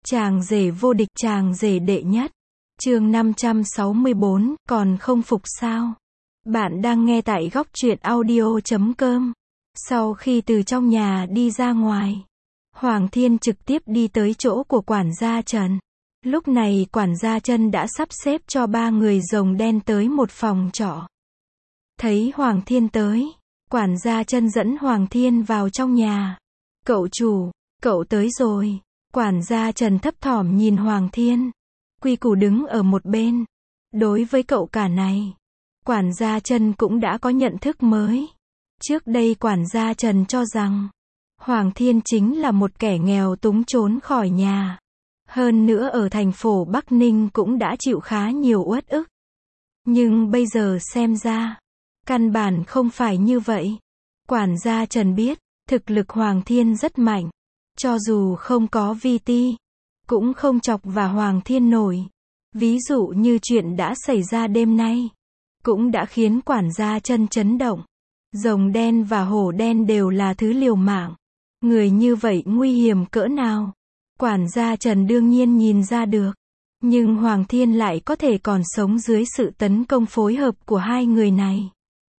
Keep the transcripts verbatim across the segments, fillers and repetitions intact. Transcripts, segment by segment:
Chàng rể vô địch, chàng rể đệ nhất. Chương năm trăm sáu mươi bốn, còn không phục sao? Bạn đang nghe tại góc truyện audio chấm com. Sau khi từ trong nhà đi ra ngoài, Hoàng Thiên trực tiếp đi tới chỗ của quản gia Trần. Lúc này quản gia Trần đã sắp xếp cho ba người rồng đen tới một phòng trọ. Thấy Hoàng Thiên tới, quản gia Trần dẫn Hoàng Thiên vào trong nhà. Cậu chủ, cậu tới rồi. Quản gia Trần thấp thỏm nhìn Hoàng Thiên. Quy củ đứng ở một bên. Đối với cậu cả này, quản gia Trần cũng đã có nhận thức mới. Trước đây quản gia Trần cho rằng Hoàng Thiên chính là một kẻ nghèo túng trốn khỏi nhà. Hơn nữa ở thành phố Bắc Ninh cũng đã chịu khá nhiều uất ức. Nhưng bây giờ xem ra, căn bản không phải như vậy. Quản gia Trần biết, thực lực Hoàng Thiên rất mạnh. Cho dù không có vi ti, cũng không chọc và Hoàng Thiên nổi. Ví dụ như chuyện đã xảy ra đêm nay, cũng đã khiến quản gia Trần chấn động. Rồng đen và hổ đen đều là thứ liều mạng. Người như vậy nguy hiểm cỡ nào? Quản gia Trần đương nhiên nhìn ra được. Nhưng Hoàng Thiên lại có thể còn sống dưới sự tấn công phối hợp của hai người này.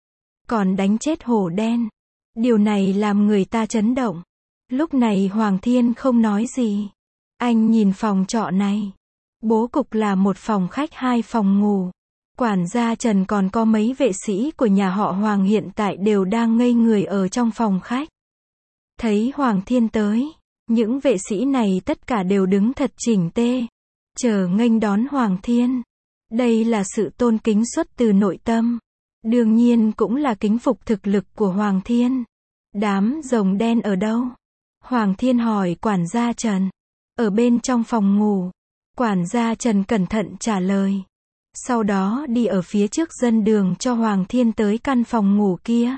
Còn đánh chết hổ đen. Điều này làm người ta chấn động. Lúc này Hoàng Thiên không nói gì. Anh nhìn phòng trọ này. Bố cục là một phòng khách hai phòng ngủ. Quản gia Trần còn có mấy vệ sĩ của nhà họ Hoàng hiện tại đều đang ngây người ở trong phòng khách. Thấy Hoàng Thiên tới, những vệ sĩ này tất cả đều đứng thật chỉnh tê, chờ nghênh đón Hoàng Thiên. Đây là sự tôn kính xuất từ nội tâm. Đương nhiên cũng là kính phục thực lực của Hoàng Thiên. Đám rồng đen ở đâu? Hoàng Thiên hỏi quản gia Trần. Ở bên trong phòng ngủ. Quản gia Trần cẩn thận trả lời. Sau đó đi ở phía trước dẫn đường cho Hoàng Thiên tới căn phòng ngủ kia.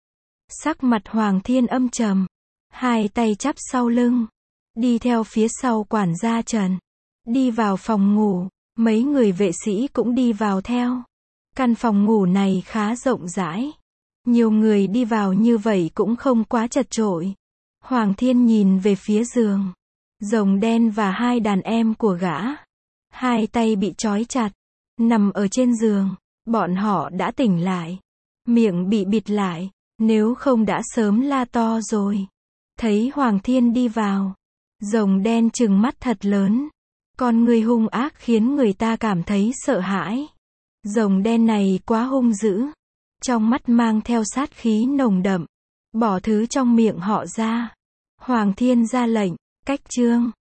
Sắc mặt Hoàng Thiên âm trầm. Hai tay chắp sau lưng. Đi theo phía sau quản gia Trần. Đi vào phòng ngủ. Mấy người vệ sĩ cũng đi vào theo. Căn phòng ngủ này khá rộng rãi. Nhiều người đi vào như vậy cũng không quá chật chội. Hoàng Thiên nhìn về phía giường. Rồng đen và hai đàn em của gã. Hai tay bị trói chặt. Nằm ở trên giường. Bọn họ đã tỉnh lại. Miệng bị bịt lại. Nếu không đã sớm la to rồi. Thấy Hoàng Thiên đi vào. Rồng đen trừng mắt thật lớn. Con người hung ác khiến người ta cảm thấy sợ hãi. Rồng đen này quá hung dữ. Trong mắt mang theo sát khí nồng đậm. Bỏ thứ trong miệng họ ra. Hoàng Thiên ra lệnh, cách chương.